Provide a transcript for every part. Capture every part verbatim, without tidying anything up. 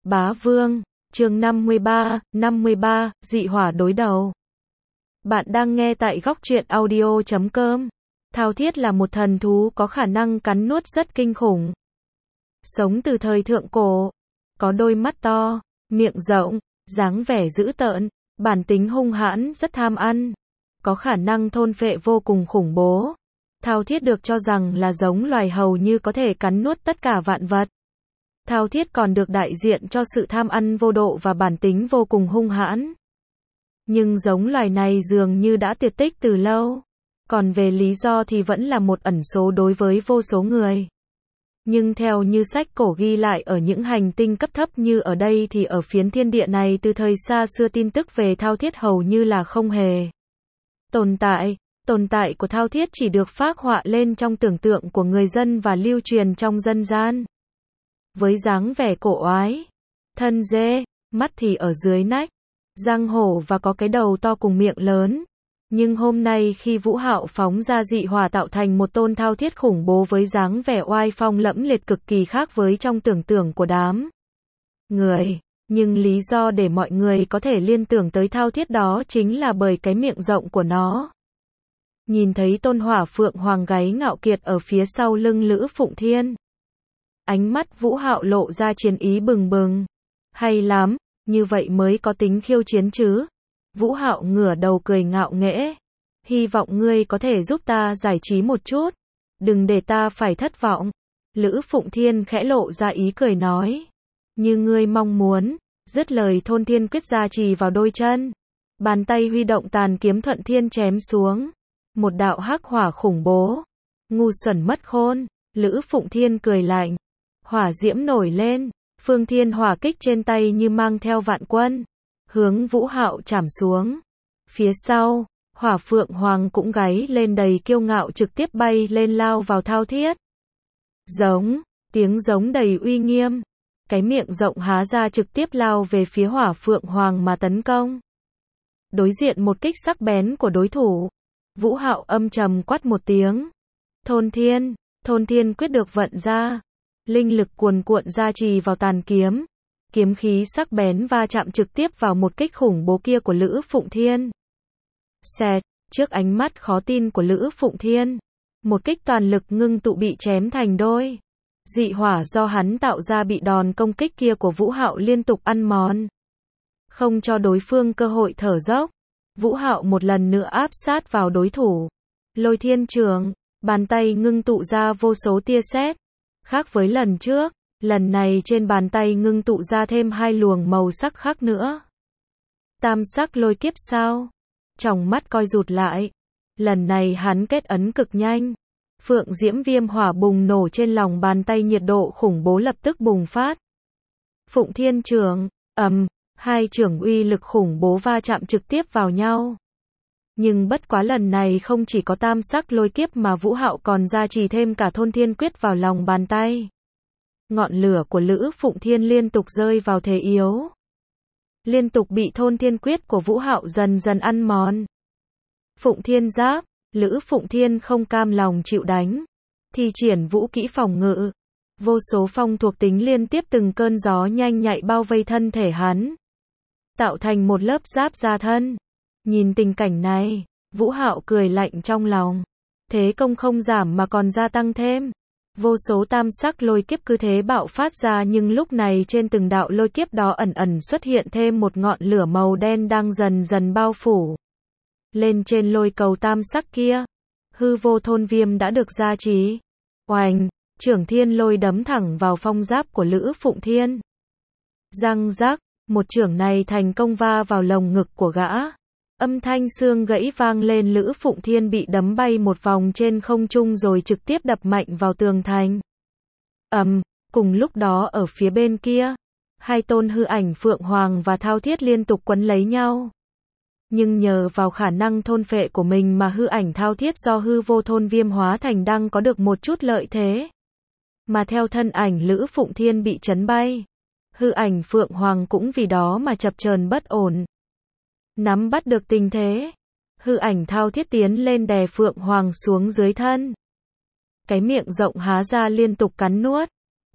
Bá Vương, chương năm mươi ba, năm mươi ba, dị hỏa đối đầu. Bạn đang nghe tại góc truyện audio chấm com. Thao thiết là một thần thú có khả năng cắn nuốt rất kinh khủng. Sống từ thời thượng cổ, có đôi mắt to, miệng rộng, dáng vẻ dữ tợn, bản tính hung hãn, rất tham ăn, có khả năng thôn phệ vô cùng khủng bố. Thao thiết được cho rằng là giống loài hầu như có thể cắn nuốt tất cả vạn vật. Thao thiết còn được đại diện cho sự tham ăn vô độ và bản tính vô cùng hung hãn. Nhưng giống loài này dường như đã tuyệt tích từ lâu. Còn về lý do thì vẫn là một ẩn số đối với vô số người. Nhưng theo như sách cổ ghi lại ở những hành tinh cấp thấp như ở đây thì ở phiến thiên địa này từ thời xa xưa tin tức về thao thiết hầu như là không hề tồn tại. Tồn tại của thao thiết chỉ được phác họa lên trong tưởng tượng của người dân và lưu truyền trong dân gian. Với dáng vẻ cổ oái, thân dê, mắt thì ở dưới nách, răng hổ và có cái đầu to cùng miệng lớn. Nhưng hôm nay khi Vũ Hạo phóng ra dị hỏa tạo thành một tôn thao thiết khủng bố với dáng vẻ oai phong lẫm liệt cực kỳ khác với trong tưởng tượng của đám người. Nhưng lý do để mọi người có thể liên tưởng tới thao thiết đó chính là bởi cái miệng rộng của nó. Nhìn thấy tôn hỏa phượng hoàng gáy ngạo kiệt ở phía sau lưng Lữ Phụng Thiên. Ánh mắt Vũ Hạo lộ ra chiến ý bừng bừng. Hay lắm, như vậy mới có tính khiêu chiến chứ. Vũ Hạo ngửa đầu cười ngạo nghễ. Hy vọng ngươi có thể giúp ta giải trí một chút. Đừng để ta phải thất vọng. Lữ Phụng Thiên khẽ lộ ra ý cười nói. Như ngươi mong muốn. Dứt lời thôn thiên quyết gia trì vào đôi chân. Bàn tay huy động tàn kiếm thuận thiên chém xuống. Một đạo hắc hỏa khủng bố. Ngu xuẩn mất khôn. Lữ Phụng Thiên cười lạnh. Hỏa diễm nổi lên. Phương thiên hỏa kích trên tay như mang theo vạn quân. Hướng Vũ Hạo chảm xuống. Phía sau, hỏa phượng hoàng cũng gáy lên đầy kiêu ngạo trực tiếp bay lên lao vào thao thiết. Giống, tiếng giống đầy uy nghiêm. Cái miệng rộng há ra trực tiếp lao về phía hỏa phượng hoàng mà tấn công. Đối diện một kích sắc bén của đối thủ. Vũ Hạo âm trầm quát một tiếng. Thôn thiên, thôn thiên quyết được vận ra. Linh lực cuồn cuộn gia trì vào tàn kiếm. Kiếm khí sắc bén va chạm trực tiếp vào một kích khủng bố kia của Lữ Phụng Thiên. Xẹt, trước ánh mắt khó tin của Lữ Phụng Thiên. Một kích toàn lực ngưng tụ bị chém thành đôi. Dị hỏa do hắn tạo ra bị đòn công kích kia của Vũ Hạo liên tục ăn mòn. Không cho đối phương cơ hội thở dốc. Vũ Hạo một lần nữa áp sát vào đối thủ. Lôi thiên trường, bàn tay ngưng tụ ra vô số tia sét. Khác với lần trước, lần này trên bàn tay ngưng tụ ra thêm hai luồng màu sắc khác nữa. Tam sắc lôi kiếp sao? Tròng mắt coi rụt lại. Lần này hắn kết ấn cực nhanh. Phượng diễm viêm hỏa bùng nổ trên lòng bàn tay, nhiệt độ khủng bố lập tức bùng phát. Phụng thiên trường, ầm, hai trường uy lực khủng bố va chạm trực tiếp vào nhau. Nhưng bất quá lần này không chỉ có tam sắc lôi kiếp mà Vũ Hạo còn gia trì thêm cả thôn thiên quyết vào lòng bàn tay. Ngọn lửa của Lữ Phụng Thiên liên tục rơi vào thế yếu. Liên tục bị thôn thiên quyết của Vũ Hạo dần dần ăn mòn. Phụng Thiên giáp, Lữ Phụng Thiên không cam lòng chịu đánh. Thi triển vũ kỹ phòng ngự. Vô số phong thuộc tính liên tiếp từng cơn gió nhanh nhạy bao vây thân thể hắn. Tạo thành một lớp giáp da thân. Nhìn tình cảnh này, Vũ Hạo cười lạnh trong lòng. Thế công không giảm mà còn gia tăng thêm. Vô số tam sắc lôi kiếp cứ thế bạo phát ra, nhưng lúc này trên từng đạo lôi kiếp đó ẩn ẩn xuất hiện thêm một ngọn lửa màu đen đang dần dần bao phủ. Lên trên lôi cầu tam sắc kia, hư vô thôn viêm đã được gia trì. Oành, trưởng thiên lôi đấm thẳng vào phong giáp của Lữ Phụng Thiên. Răng rắc, một chưởng này thành công va vào lồng ngực của gã. Âm thanh xương gãy vang lên, Lữ Phụng Thiên bị đấm bay một vòng trên không trung rồi trực tiếp đập mạnh vào tường thành. Ầm, um, cùng lúc đó ở phía bên kia, hai tôn hư ảnh Phượng Hoàng và Thao Thiết liên tục quấn lấy nhau. Nhưng nhờ vào khả năng thôn phệ của mình mà hư ảnh Thao Thiết do hư vô thôn viêm hóa thành đang có được một chút lợi thế. Mà theo thân ảnh Lữ Phụng Thiên bị chấn bay, hư ảnh Phượng Hoàng cũng vì đó mà chập chờn bất ổn. Nắm bắt được tình thế, hư ảnh Thao Thiết tiến lên đè Phượng Hoàng xuống dưới thân. Cái miệng rộng há ra liên tục cắn nuốt.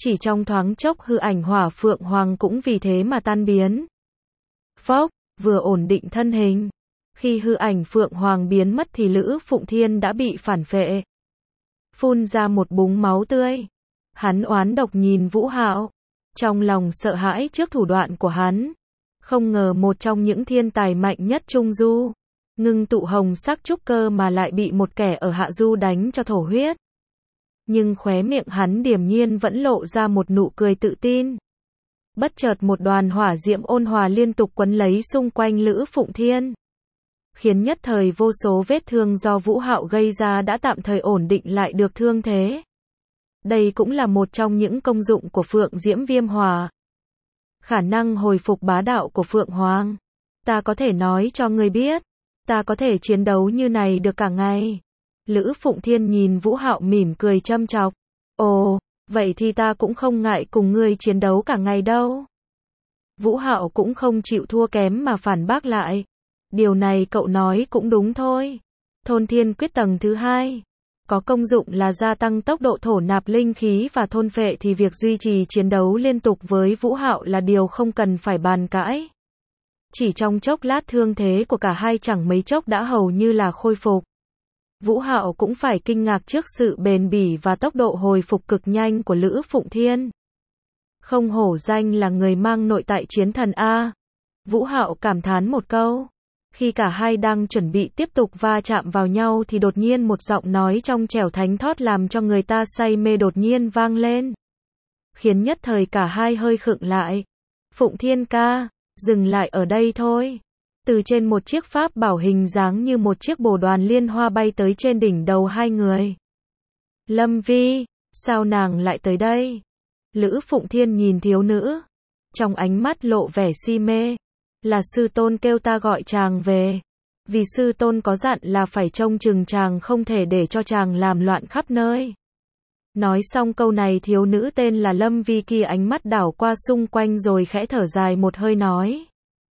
Chỉ trong thoáng chốc hư ảnh hỏa phượng hoàng cũng vì thế mà tan biến. Phốc, vừa ổn định thân hình. Khi hư ảnh phượng hoàng biến mất thì Lữ Phụng Thiên đã bị phản phệ. Phun ra một búng máu tươi. Hắn oán độc nhìn Vũ Hạo. Trong lòng sợ hãi trước thủ đoạn của hắn. Không ngờ một trong những thiên tài mạnh nhất Trung Du. Ngưng tụ hồng sắc trúc cơ mà lại bị một kẻ ở Hạ Du đánh cho thổ huyết. Nhưng khóe miệng hắn điềm nhiên vẫn lộ ra một nụ cười tự tin. Bất chợt một đoàn hỏa diễm ôn hòa liên tục quấn lấy xung quanh Lữ Phụng Thiên. Khiến nhất thời vô số vết thương do Vũ Hạo gây ra đã tạm thời ổn định lại được thương thế. Đây cũng là một trong những công dụng của Phượng Diễm Viêm Hỏa. Khả năng hồi phục bá đạo của Phượng Hoàng. Ta có thể nói cho ngươi biết. Ta có thể chiến đấu như này được cả ngày. Lữ Phụng Thiên nhìn Vũ Hạo mỉm cười châm chọc. Ồ, vậy thì ta cũng không ngại cùng ngươi chiến đấu cả ngày đâu. Vũ Hạo cũng không chịu thua kém mà phản bác lại. Điều này cậu nói cũng đúng thôi. Thôn Thiên Quyết tầng thứ hai. Có công dụng là gia tăng tốc độ thổ nạp linh khí và thôn phệ thì việc duy trì chiến đấu liên tục với Vũ Hạo là điều không cần phải bàn cãi. Chỉ trong chốc lát thương thế của cả hai chẳng mấy chốc đã hầu như là khôi phục. Vũ Hạo cũng phải kinh ngạc trước sự bền bỉ và tốc độ hồi phục cực nhanh của Lữ Phụng Thiên. Không hổ danh là người mang nội tại chiến thần A. Vũ Hạo cảm thán một câu. Khi cả hai đang chuẩn bị tiếp tục va chạm vào nhau thì đột nhiên một giọng nói trong trẻo thánh thót làm cho người ta say mê đột nhiên vang lên. Khiến nhất thời cả hai hơi khựng lại. Phụng Thiên ca, dừng lại ở đây thôi. Từ trên một chiếc pháp bảo hình dáng như một chiếc bồ đoàn liên hoa bay tới trên đỉnh đầu hai người. Lâm Vi, sao nàng lại tới đây? Lữ Phụng Thiên nhìn thiếu nữ. Trong ánh mắt lộ vẻ si mê. Là sư tôn kêu ta gọi chàng về. Vì sư tôn có dặn là phải trông chừng chàng không thể để cho chàng làm loạn khắp nơi. Nói xong câu này thiếu nữ tên là Lâm Vi kia ánh mắt đảo qua xung quanh rồi khẽ thở dài một hơi nói.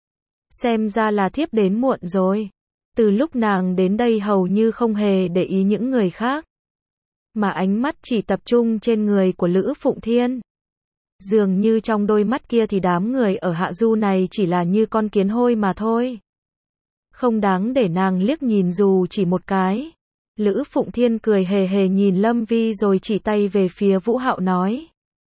Xem ra là thiếp đến muộn rồi. Từ lúc nàng đến đây hầu như không hề để ý những người khác. Mà ánh mắt chỉ tập trung trên người của Lữ Phụng Thiên. Dường như trong đôi mắt kia thì đám người ở Hạ Du này chỉ là như con kiến hôi mà thôi. Không đáng để nàng liếc nhìn dù chỉ một cái. Lữ Phụng Thiên cười hề hề nhìn Lâm Vi rồi chỉ tay về phía Vũ Hạo nói.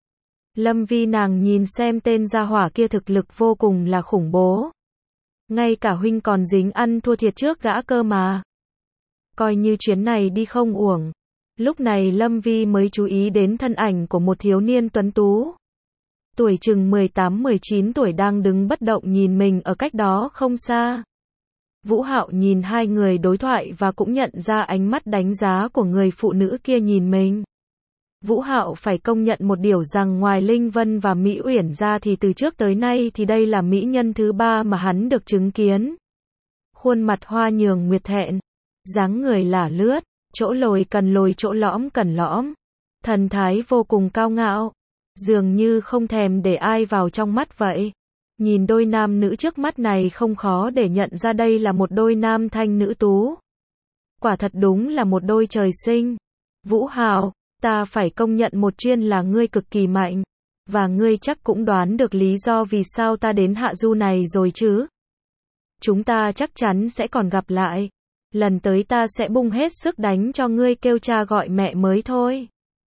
Lâm Vi nàng nhìn xem tên gia hỏa kia thực lực vô cùng là khủng bố. Ngay cả huynh còn dính ăn thua thiệt trước gã cơ mà. Coi như chuyến này đi không uổng. Lúc này Lâm Vi mới chú ý đến thân ảnh của một thiếu niên tuấn tú. Tuổi chừng mười tám mười chín tuổi đang đứng bất động nhìn mình ở cách đó không xa. Vũ Hạo nhìn hai người đối thoại và cũng nhận ra ánh mắt đánh giá của người phụ nữ kia nhìn mình. Vũ Hạo phải công nhận một điều rằng ngoài Linh Vân và Mỹ Uyển ra thì từ trước tới nay thì đây là mỹ nhân thứ ba mà hắn được chứng kiến. Khuôn mặt hoa nhường nguyệt thẹn, dáng người lả lướt, chỗ lồi cần lồi chỗ lõm cần lõm, thần thái vô cùng cao ngạo, dường như không thèm để ai vào trong mắt vậy. Nhìn đôi nam nữ trước mắt này không khó để nhận ra đây là một đôi nam thanh nữ tú. Quả thật đúng là một đôi trời sinh. Vũ Hạo, ta phải công nhận một chuyện là ngươi cực kỳ mạnh. Và ngươi chắc cũng đoán được lý do vì sao ta đến Hạ Du này rồi chứ. Chúng ta chắc chắn sẽ còn gặp lại. Lần tới ta sẽ bung hết sức đánh cho ngươi kêu cha gọi mẹ mới thôi.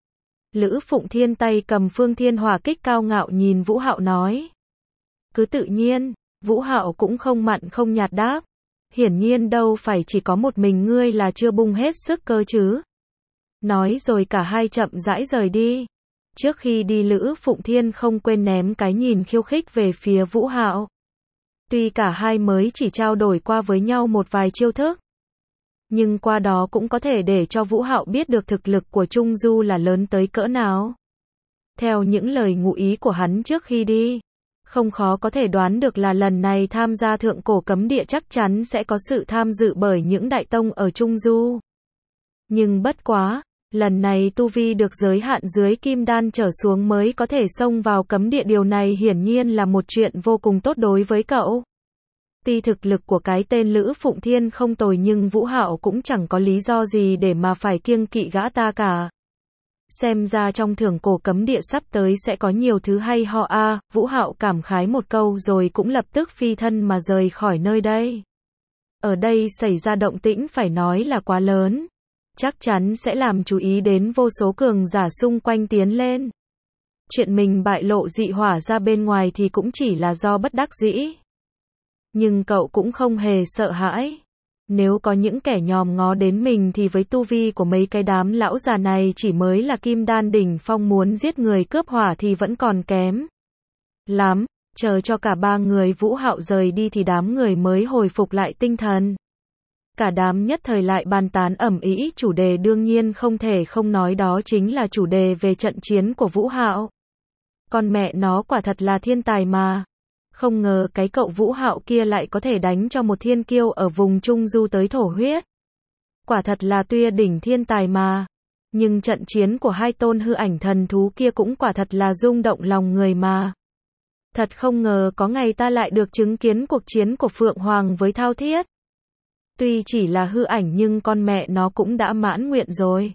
Lữ Phụng Thiên tay cầm Phương Thiên Hỏa Kích cao ngạo nhìn Vũ Hạo nói. Cứ tự nhiên, Vũ Hạo cũng không mặn không nhạt đáp. Hiển nhiên đâu phải chỉ có một mình ngươi là chưa bung hết sức cơ chứ. Nói rồi cả hai chậm rãi rời đi. Trước khi đi Lữ Phụng Thiên không quên ném cái nhìn khiêu khích về phía Vũ Hạo. Tuy cả hai mới chỉ trao đổi qua với nhau một vài chiêu thức. Nhưng qua đó cũng có thể để cho Vũ Hạo biết được thực lực của Trung Du là lớn tới cỡ nào. Theo những lời ngụ ý của hắn trước khi đi. Không khó có thể đoán được là lần này tham gia thượng cổ cấm địa chắc chắn sẽ có sự tham dự bởi những đại tông ở Trung Du. Nhưng bất quá, lần này tu vi được giới hạn dưới kim đan trở xuống mới có thể xông vào cấm địa, điều này hiển nhiên là một chuyện vô cùng tốt đối với cậu. Tuy thực lực của cái tên Lữ Phụng Thiên không tồi nhưng Vũ Hạo cũng chẳng có lý do gì để mà phải kiêng kỵ gã ta cả. Xem ra trong thưởng cổ cấm địa sắp tới sẽ có nhiều thứ hay ho a, Vũ Hạo cảm khái một câu rồi cũng lập tức phi thân mà rời khỏi nơi đây. Ở đây xảy ra động tĩnh phải nói là quá lớn. Chắc chắn sẽ làm chú ý đến vô số cường giả xung quanh tiến lên. Chuyện mình bại lộ dị hỏa ra bên ngoài thì cũng chỉ là do bất đắc dĩ. Nhưng cậu cũng không hề sợ hãi. Nếu có những kẻ nhòm ngó đến mình thì với tu vi của mấy cái đám lão già này chỉ mới là kim đan đỉnh phong muốn giết người cướp hỏa thì vẫn còn kém lắm. Chờ cho cả ba người Vũ Hạo rời đi thì đám người mới hồi phục lại tinh thần. Cả đám nhất thời lại bàn tán ầm ĩ, chủ đề đương nhiên không thể không nói đó chính là chủ đề về trận chiến của Vũ Hạo. Con mẹ nó quả thật là thiên tài mà. Không ngờ cái cậu Vũ Hạo kia lại có thể đánh cho một thiên kiêu ở vùng Trung Du tới thổ huyết. Quả thật là tuyệt đỉnh thiên tài mà. Nhưng trận chiến của hai tôn hư ảnh thần thú kia cũng quả thật là rung động lòng người mà. Thật không ngờ có ngày ta lại được chứng kiến cuộc chiến của Phượng Hoàng với Thao Thiết. Tuy chỉ là hư ảnh nhưng con mẹ nó cũng đã mãn nguyện rồi.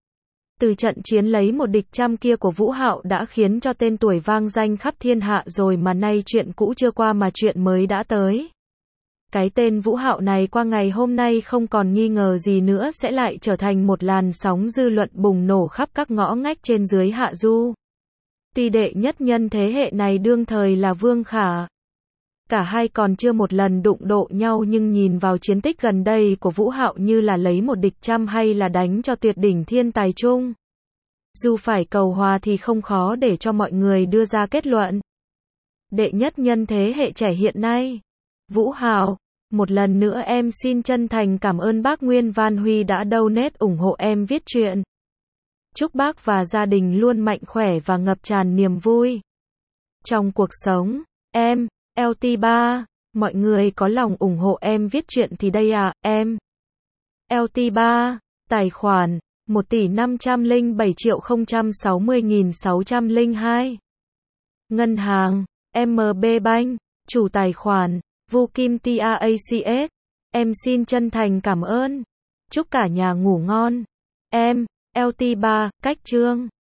Từ trận chiến lấy một địch trăm kia của Vũ Hạo đã khiến cho tên tuổi vang danh khắp thiên hạ rồi mà nay chuyện cũ chưa qua mà chuyện mới đã tới. Cái tên Vũ Hạo này qua ngày hôm nay không còn nghi ngờ gì nữa sẽ lại trở thành một làn sóng dư luận bùng nổ khắp các ngõ ngách trên dưới Hạ Du. Tuy đệ nhất nhân thế hệ này đương thời là Vương Khả. Cả hai còn chưa một lần đụng độ nhau nhưng nhìn vào chiến tích gần đây của Vũ Hạo như là lấy một địch trăm hay là đánh cho tuyệt đỉnh thiên tài chung. Dù phải cầu hòa thì không khó để cho mọi người đưa ra kết luận. Đệ nhất nhân thế hệ trẻ hiện nay. Vũ Hạo, một lần nữa em xin chân thành cảm ơn bác Nguyên Văn Huy đã donate ủng hộ em viết truyện. Chúc bác và gia đình luôn mạnh khỏe và ngập tràn niềm vui trong cuộc sống. Em, lờ tê ba, mọi người có lòng ủng hộ em viết truyện thì đây à, em. lờ tê ba, tài khoản, một tỷ năm trăm lẻ bảy triệu không trăm sáu mươi nghìn sáu trăm lẻ hai. Ngân hàng, em bê Bank, chủ tài khoản, Vu Kim Tacs. Em xin chân thành cảm ơn. Chúc cả nhà ngủ ngon. Em, lờ tê ba, cách chương.